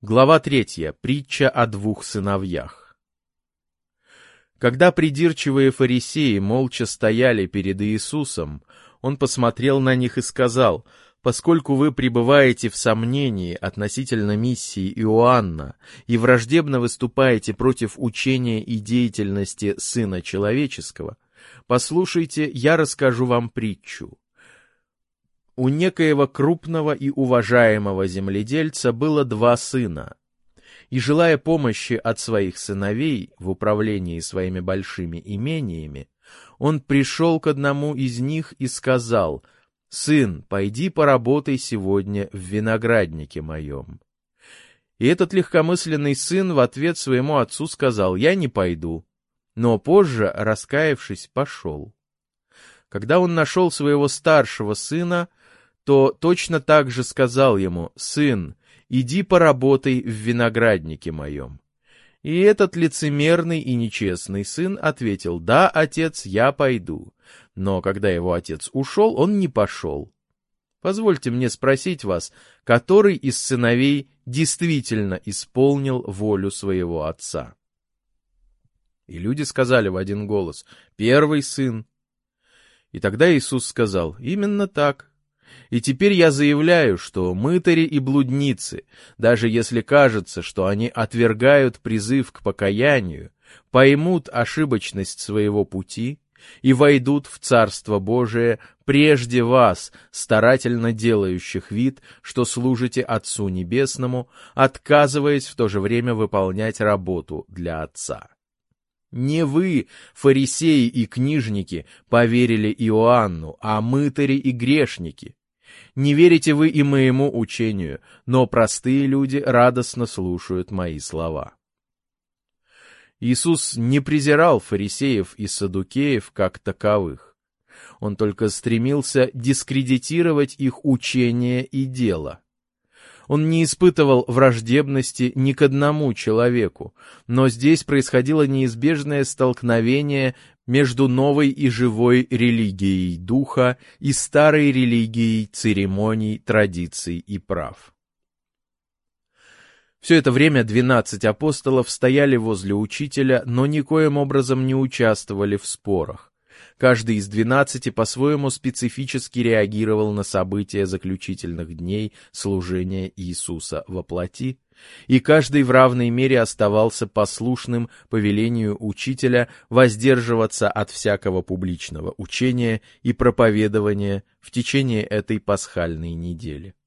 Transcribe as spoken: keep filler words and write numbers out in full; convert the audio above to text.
Глава третья. Притча о двух сыновьях. Когда придирчивые фарисеи молча стояли перед Иисусом, он посмотрел на них и сказал: «Поскольку вы пребываете в сомнении относительно миссии Иоанна и враждебно выступаете против учения и деятельности Сына Человеческого, послушайте, я расскажу вам притчу. У некоего крупного и уважаемого земледельца было два сына, и, желая помощи от своих сыновей в управлении своими большими имениями, он пришел к одному из них и сказал: «Сын, пойди поработай сегодня в винограднике моем». И этот легкомысленный сын в ответ своему отцу сказал: «Я не пойду», но позже, раскаявшись, пошел. Когда он нашел своего старшего сына, то точно так же сказал ему: «Сын, иди поработай в винограднике моем». И этот лицемерный и нечестный сын ответил: «Да, отец, я пойду». Но когда его отец ушел, он не пошел. Позвольте мне спросить вас, который из сыновей действительно исполнил волю своего отца? И люди сказали в один голос: «Первый сын». И тогда Иисус сказал: «Именно так. И теперь я заявляю, что мытари и блудницы, даже если кажется, что они отвергают призыв к покаянию, поймут ошибочность своего пути и войдут в Царство Божие прежде вас, старательно делающих вид, что служите Отцу Небесному, отказываясь в то же время выполнять работу для Отца. Не вы, фарисеи и книжники, поверили Иоанну, а мытари и грешники. Не верите вы и моему учению, но простые люди радостно слушают мои слова». Иисус не презирал фарисеев и саддукеев как таковых. Он только стремился дискредитировать их учение и дело. Он не испытывал враждебности ни к одному человеку, но здесь происходило неизбежное столкновение между новой и живой религией духа и старой религией церемоний, традиций и прав. Все это время двенадцать апостолов стояли возле учителя, но никоим образом не участвовали в спорах. Каждый из двенадцати по-своему специфически реагировал на события заключительных дней служения Иисуса во плоти, и каждый в равной мере оставался послушным повелению учителя воздерживаться от всякого публичного учения и проповедования в течение этой пасхальной недели.